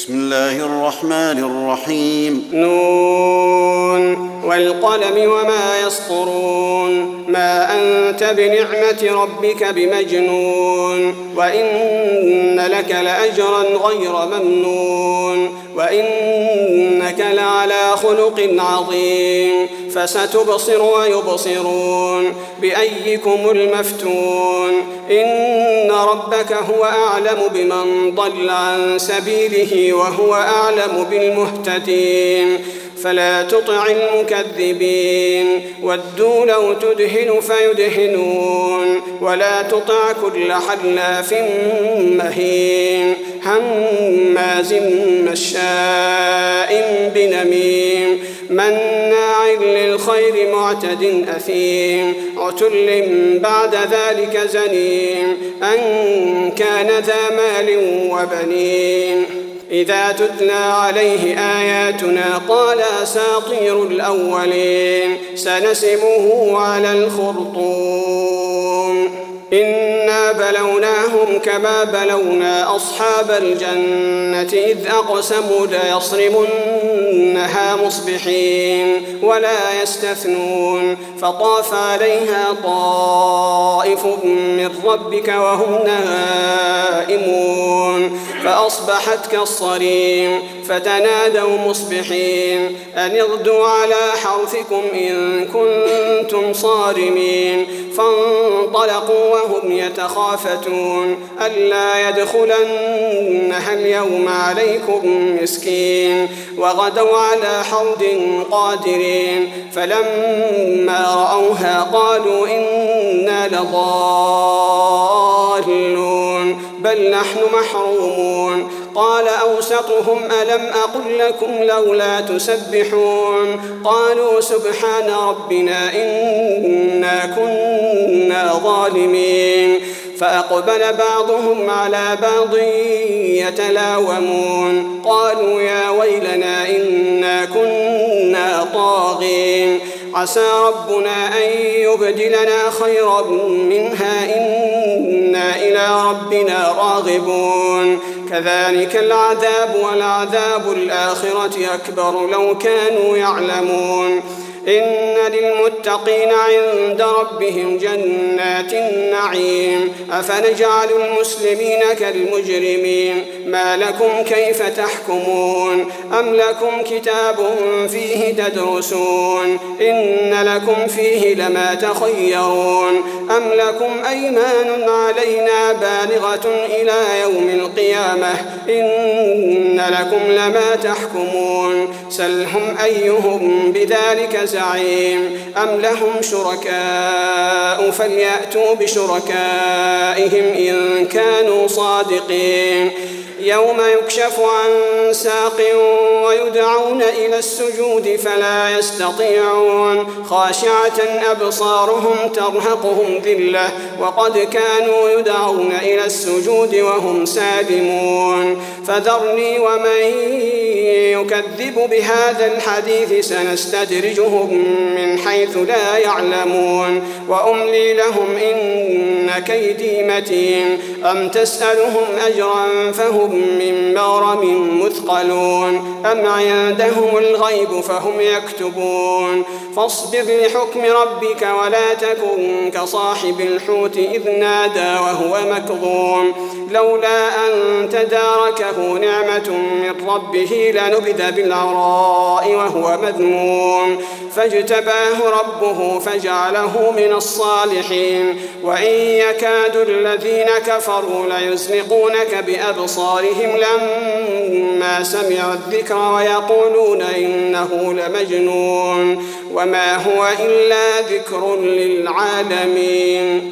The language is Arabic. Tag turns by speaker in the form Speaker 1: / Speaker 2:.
Speaker 1: بسم الله الرحمن الرحيم.
Speaker 2: نون والقلم وما يسطرون ما أنت بنعمة ربك بمجنون وإن لك لأجرا غير ممنون وإنك لعلى خلق عظيم فستبصر ويبصرون بأيكم المفتون إن ربك هو أعلم بمن ضل عن سبيله وهو أعلم بالمهتدين فلا تطع المكذبين ودوا لو تدهن فيدهنون ولا تطع كل حلاف مهين هماز مشاء بنميم مناع للخير معتد أثيم عتل بعد ذلك زنيم أن كان ذا مال وبنين إذا تتلى عليه آياتنا قال أساطير الأولين سنسمه على الخرطوم إنا بلوناهم كما بلونا أصحاب الجنة إذ أقسموا ليصرمنها مصبحين ولا يستثنون فطاف عليها طائف من ربك وهم نائمون فأصبحت كالصريم فتنادوا مصبحين أن اغدوا على حرثكم إن كنتم صارمين فانطلقوا وهم يتخافتون ألا يدخلنها اليوم عليكم مسكين وغدوا على حرد قادرين فلما رأوها قالوا إنا لضالون بل نحن محرومون قال أوسطهم ألم أقل لكم لولا تسبحون قالوا سبحان ربنا إنا كنا ظالمين فأقبل بعضهم على بعض يتلاومون قالوا يا ويلنا إنا كنا طاغين عسى ربنا أن يبدلنا خيرا منها إنا إلى ربنا راغبون كذلك العذاب ولعذاب الآخرة أكبر لو كانوا يعلمون إن للمتقين عند ربهم جنات النعيم أفنجعل المسلمين كالمجرمين ما لكم كيف تحكمون أم لكم كتاب فيه تدرسون إن لكم فيه لما تخيرون أم لكم أيمان علينا بالغة إلى يوم القيامة إن لكم لما تحكمون سلهم أيهم بذلك زعيم أم لهم شركاء فليأتوا بشركائهم إن كانوا صادقين يوم يكشف عن ساق ويدعون إلى السجود فلا يستطيعون خاشعة أبصارهم ترهقهم ذلة وقد كانوا يدعون إلى السجود وهم سالمون فذرني ومن يكذب بهذا الحديث سنستدرجهم من حيث لا يعلمون وأملي لهم إن كيدي متين أم تسألهم أجرا فهم من مغرم مثقلون أم عندهم الغيب فهم يكتبون فاصبر لحكم ربك ولا تكن كصاحب الحوت إذ نادى وهو مكظوم لولا أن تداركه نعمة من ربه لنبذ بالعراء وهو مذموم فاجتباه ربه فجعله من الصالحين وإن يكاد الذين كفروا ليزلقونك بأبصارهم لما سمعوا الذكر ويقولون إنه لمجنون وما هو إلا ذكر للعالمين.